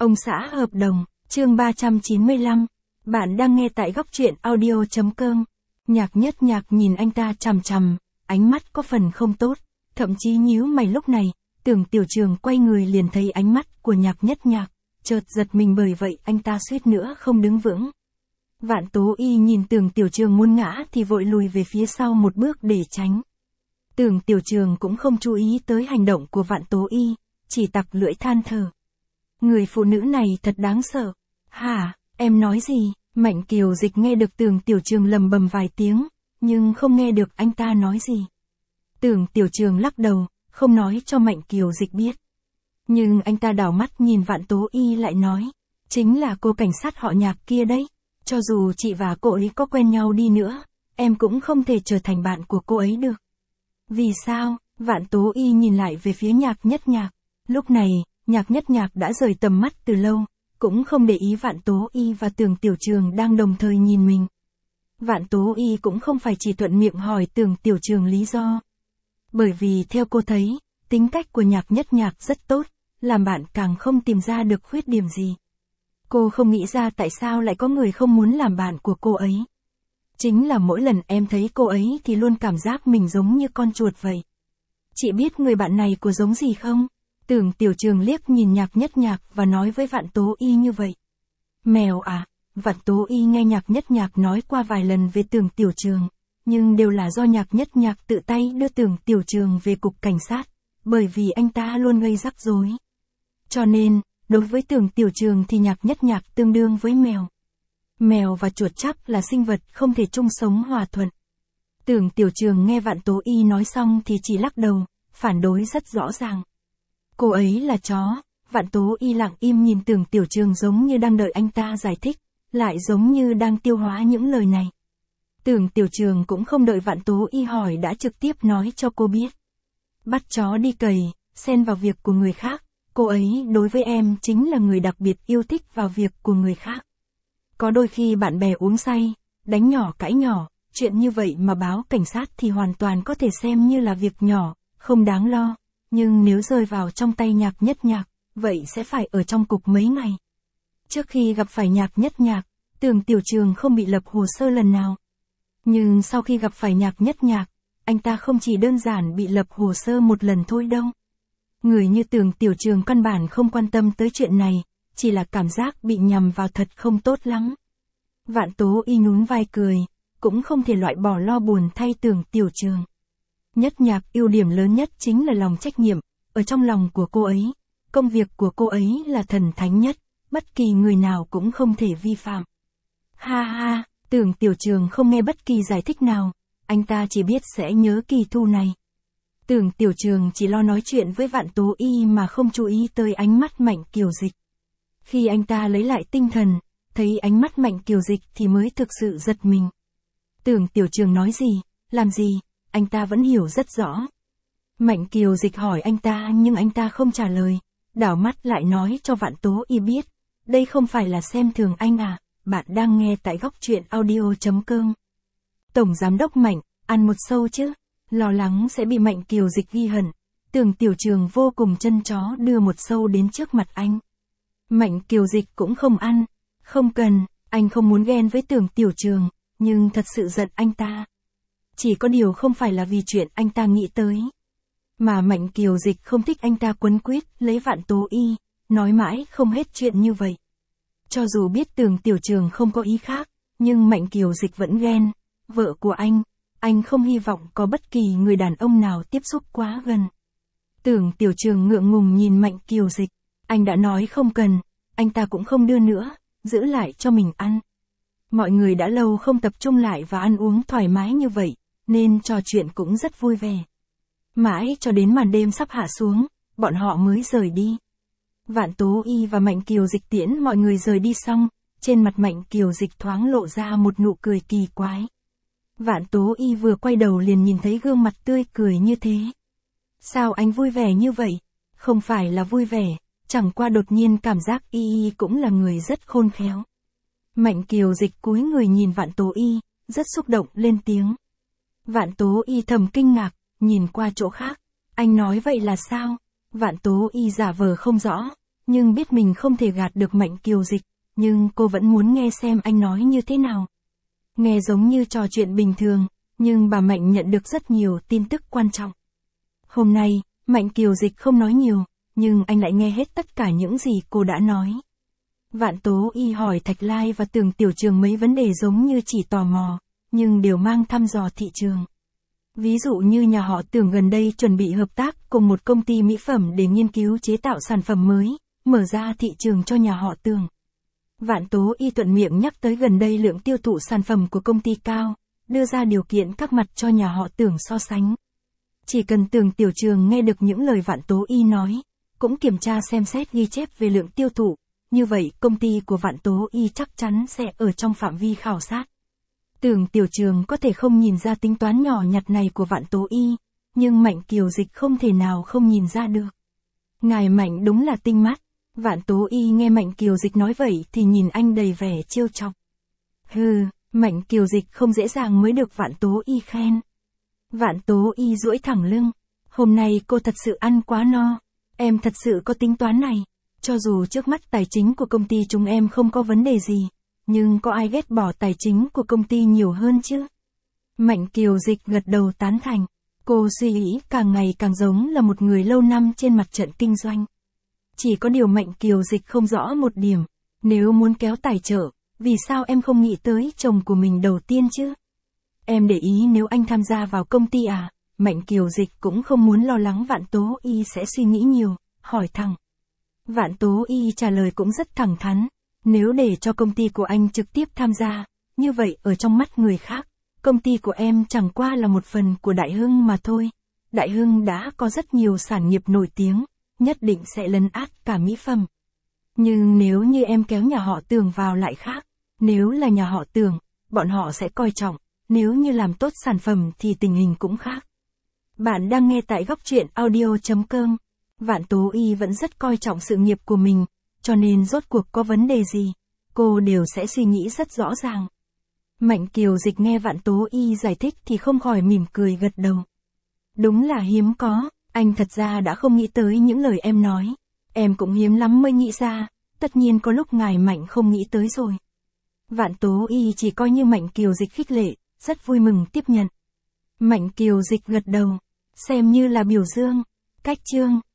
Ông xã hợp đồng, chương 395. Bạn đang nghe tại góc truyện audio.com. Nhạc Nhất Nhạc nhìn anh ta chằm chằm, ánh mắt có phần không tốt, thậm chí nhíu mày. Lúc này, Tưởng Tiểu Trường quay người liền thấy ánh mắt của Nhạc Nhất Nhạc, chợt giật mình, bởi vậy anh ta suýt nữa không đứng vững. Vạn Tố Y nhìn Tưởng Tiểu Trường muốn ngã thì vội lùi về phía sau một bước để tránh. Tưởng Tiểu Trường cũng không chú ý tới hành động của Vạn Tố Y, chỉ tặc lưỡi than thở. Người phụ nữ này thật đáng sợ. Hả, em nói gì? Mạnh Kiều Dịch nghe được Tưởng Tiểu Trường lầm bầm vài tiếng, nhưng không nghe được anh ta nói gì. Tưởng Tiểu Trường lắc đầu, không nói cho Mạnh Kiều Dịch biết. Nhưng anh ta đảo mắt nhìn Vạn Tố Y lại nói, chính là cô cảnh sát họ Nhạc kia đấy. Cho dù chị và cô ấy có quen nhau đi nữa, em cũng không thể trở thành bạn của cô ấy được. Vì sao? Vạn Tố Y nhìn lại về phía Nhạc Nhất Nhạc. Lúc này, Nhạc Nhất Nhạc đã rời tầm mắt từ lâu, cũng không để ý Vạn Tố Y và Tưởng Tiểu Trường đang đồng thời nhìn mình. Vạn Tố Y cũng không phải chỉ thuận miệng hỏi Tưởng Tiểu Trường lý do. Bởi vì theo cô thấy, tính cách của Nhạc Nhất Nhạc rất tốt, làm bạn càng không tìm ra được khuyết điểm gì. Cô không nghĩ ra tại sao lại có người không muốn làm bạn của cô ấy. Chính là mỗi lần em thấy cô ấy thì luôn cảm giác mình giống như con chuột vậy. Chị biết người bạn này của giống gì không? Tưởng Tiểu Trường liếc nhìn Nhạc Nhất Nhạc và nói với Vạn Tố Y như vậy. Mèo à? Vạn Tố Y nghe Nhạc Nhất Nhạc nói qua vài lần về Tưởng Tiểu Trường, nhưng đều là do Nhạc Nhất Nhạc tự tay đưa Tưởng Tiểu Trường về cục cảnh sát, bởi vì anh ta luôn gây rắc rối. Cho nên, đối với Tưởng Tiểu Trường thì Nhạc Nhất Nhạc tương đương với mèo. Mèo và chuột chắc là sinh vật không thể chung sống hòa thuận. Tưởng Tiểu Trường nghe Vạn Tố Y nói xong thì chỉ lắc đầu, phản đối rất rõ ràng. Cô ấy là chó. Vạn Tố Y lặng im nhìn Tưởng Tiểu Trường giống như đang đợi anh ta giải thích, lại giống như đang tiêu hóa những lời này. Tưởng Tiểu Trường cũng không đợi Vạn Tố Y hỏi đã trực tiếp nói cho cô biết. Bắt chó đi cầy, xen vào việc của người khác, cô ấy đối với em chính là người đặc biệt yêu thích vào việc của người khác. Có đôi khi bạn bè uống say, đánh nhỏ cãi nhỏ, chuyện như vậy mà báo cảnh sát thì hoàn toàn có thể xem như là việc nhỏ, không đáng lo. Nhưng nếu rơi vào trong tay Nhạc Nhất Nhạc, vậy sẽ phải ở trong cục mấy ngày. Trước khi gặp phải Nhạc Nhất Nhạc, Tưởng Tiểu Trường không bị lập hồ sơ lần nào. Nhưng sau khi gặp phải Nhạc Nhất Nhạc, anh ta không chỉ đơn giản bị lập hồ sơ một lần thôi đâu. Người như Tưởng Tiểu Trường căn bản không quan tâm tới chuyện này, chỉ là cảm giác bị nhầm vào thật không tốt lắm. Vạn Tố Y nhún vai cười, cũng không thể loại bỏ lo buồn thay Tưởng Tiểu Trường. Nhất Nhạc ưu điểm lớn nhất chính là lòng trách nhiệm, ở trong lòng của cô ấy, công việc của cô ấy là thần thánh nhất, bất kỳ người nào cũng không thể vi phạm. Ha ha, Tưởng Tiểu Trường không nghe bất kỳ giải thích nào, anh ta chỉ biết sẽ nhớ kỳ thu này. Tưởng Tiểu Trường chỉ lo nói chuyện với Vạn Tố Y mà không chú ý tới ánh mắt Mạnh Kiều Dịch. Khi anh ta lấy lại tinh thần, thấy ánh mắt Mạnh Kiều Dịch thì mới thực sự giật mình. Tưởng Tiểu Trường nói gì, làm gì, anh ta vẫn hiểu rất rõ. Mạnh Kiều Dịch hỏi anh ta nhưng anh ta không trả lời, đảo mắt lại nói cho Vạn Tố Y biết. Đây không phải là xem thường anh à, bạn đang nghe tại góc truyện audio.com. Tổng Giám đốc Mạnh, ăn một sâu chứ, lo lắng sẽ bị Mạnh Kiều Dịch ghi hận. Tưởng Tiểu Trường vô cùng chân chó đưa một sâu đến trước mặt anh. Mạnh Kiều Dịch cũng không ăn, không cần, anh không muốn ghen với Tưởng Tiểu Trường, nhưng thật sự giận anh ta. Chỉ có điều không phải là vì chuyện anh ta nghĩ tới. Mà Mạnh Kiều Dịch không thích anh ta quấn quýt lấy Vạn Tố Y, nói mãi không hết chuyện như vậy. Cho dù biết Tưởng Tiểu Trường không có ý khác, nhưng Mạnh Kiều Dịch vẫn ghen. Vợ của anh không hy vọng có bất kỳ người đàn ông nào tiếp xúc quá gần. Tưởng Tiểu Trường ngượng ngùng nhìn Mạnh Kiều Dịch. Anh đã nói không cần, anh ta cũng không đưa nữa, giữ lại cho mình ăn. Mọi người đã lâu không tập trung lại và ăn uống thoải mái như vậy, nên trò chuyện cũng rất vui vẻ. Mãi cho đến màn đêm sắp hạ xuống, bọn họ mới rời đi. Vạn Tố Y và Mạnh Kiều Dịch tiễn mọi người rời đi xong, trên mặt Mạnh Kiều Dịch thoáng lộ ra một nụ cười kỳ quái. Vạn Tố Y vừa quay đầu liền nhìn thấy gương mặt tươi cười như thế. Sao anh vui vẻ như vậy? Không phải là vui vẻ, chẳng qua đột nhiên cảm giác Y cũng là người rất khôn khéo. Mạnh Kiều Dịch cúi người nhìn Vạn Tố Y, rất xúc động lên tiếng. Vạn Tố Y thầm kinh ngạc, nhìn qua chỗ khác. Anh nói vậy là sao? Vạn Tố Y giả vờ không rõ, nhưng biết mình không thể gạt được Mạnh Kiều Dịch, nhưng cô vẫn muốn nghe xem anh nói như thế nào. Nghe giống như trò chuyện bình thường, nhưng bà Mạnh nhận được rất nhiều tin tức quan trọng. Hôm nay, Mạnh Kiều Dịch không nói nhiều, nhưng anh lại nghe hết tất cả những gì cô đã nói. Vạn Tố Y hỏi Thạch Lai và Tưởng Tiểu Trường mấy vấn đề giống như chỉ tò mò, nhưng đều mang thăm dò thị trường. Ví dụ như nhà họ Tưởng gần đây chuẩn bị hợp tác cùng một công ty mỹ phẩm để nghiên cứu chế tạo sản phẩm mới, mở ra thị trường cho nhà họ Tưởng. Vạn Tố Y thuận miệng nhắc tới gần đây lượng tiêu thụ sản phẩm của công ty cao, đưa ra điều kiện các mặt cho nhà họ Tưởng so sánh. Chỉ cần Tưởng Tiểu Trường nghe được những lời Vạn Tố Y nói, cũng kiểm tra xem xét ghi chép về lượng tiêu thụ, như vậy công ty của Vạn Tố Y chắc chắn sẽ ở trong phạm vi khảo sát. Tưởng Tiểu Trường có thể không nhìn ra tính toán nhỏ nhặt này của Vạn Tố Y, nhưng Mạnh Kiều Dịch không thể nào không nhìn ra được. Ngài Mạnh đúng là tinh mắt. Vạn Tố Y nghe Mạnh Kiều Dịch nói vậy thì nhìn anh đầy vẻ trêu chọc. Hừ, Mạnh Kiều Dịch không dễ dàng mới được Vạn Tố Y khen. Vạn Tố Y duỗi thẳng lưng. Hôm nay cô thật sự ăn quá no. Em thật sự có tính toán này. Cho dù trước mắt tài chính của công ty chúng em không có vấn đề gì, nhưng có ai ghét bỏ tài chính của công ty nhiều hơn chứ? Mạnh Kiều Dịch gật đầu tán thành. Cô suy nghĩ càng ngày càng giống là một người lâu năm trên mặt trận kinh doanh. Chỉ có điều Mạnh Kiều Dịch không rõ một điểm. Nếu muốn kéo tài trợ, vì sao em không nghĩ tới chồng của mình đầu tiên chứ? Em để ý nếu anh tham gia vào công ty à? Mạnh Kiều Dịch cũng không muốn lo lắng Vạn Tố Y sẽ suy nghĩ nhiều, hỏi thẳng. Vạn Tố Y trả lời cũng rất thẳng thắn. Nếu để cho công ty của anh trực tiếp tham gia, như vậy ở trong mắt người khác, công ty của em chẳng qua là một phần của Đại Hưng mà thôi. Đại Hưng đã có rất nhiều sản nghiệp nổi tiếng, nhất định sẽ lấn át cả mỹ phẩm. Nhưng nếu như em kéo nhà họ Tưởng vào lại khác, nếu là nhà họ Tưởng, bọn họ sẽ coi trọng, nếu như làm tốt sản phẩm thì tình hình cũng khác. Bạn đang nghe tại góc truyện audio.com. Vạn Tố Y vẫn rất coi trọng sự nghiệp của mình, cho nên rốt cuộc có vấn đề gì, cô đều sẽ suy nghĩ rất rõ ràng. Mạnh Kiều Dịch nghe Vạn Tố Y giải thích thì không khỏi mỉm cười gật đầu. Đúng là hiếm có, anh thật ra đã không nghĩ tới những lời em nói. Em cũng hiếm lắm mới nghĩ ra, tất nhiên có lúc ngài Mạnh không nghĩ tới rồi. Vạn Tố Y chỉ coi như Mạnh Kiều Dịch khích lệ, rất vui mừng tiếp nhận. Mạnh Kiều Dịch gật đầu, xem như là biểu dương. Cách chương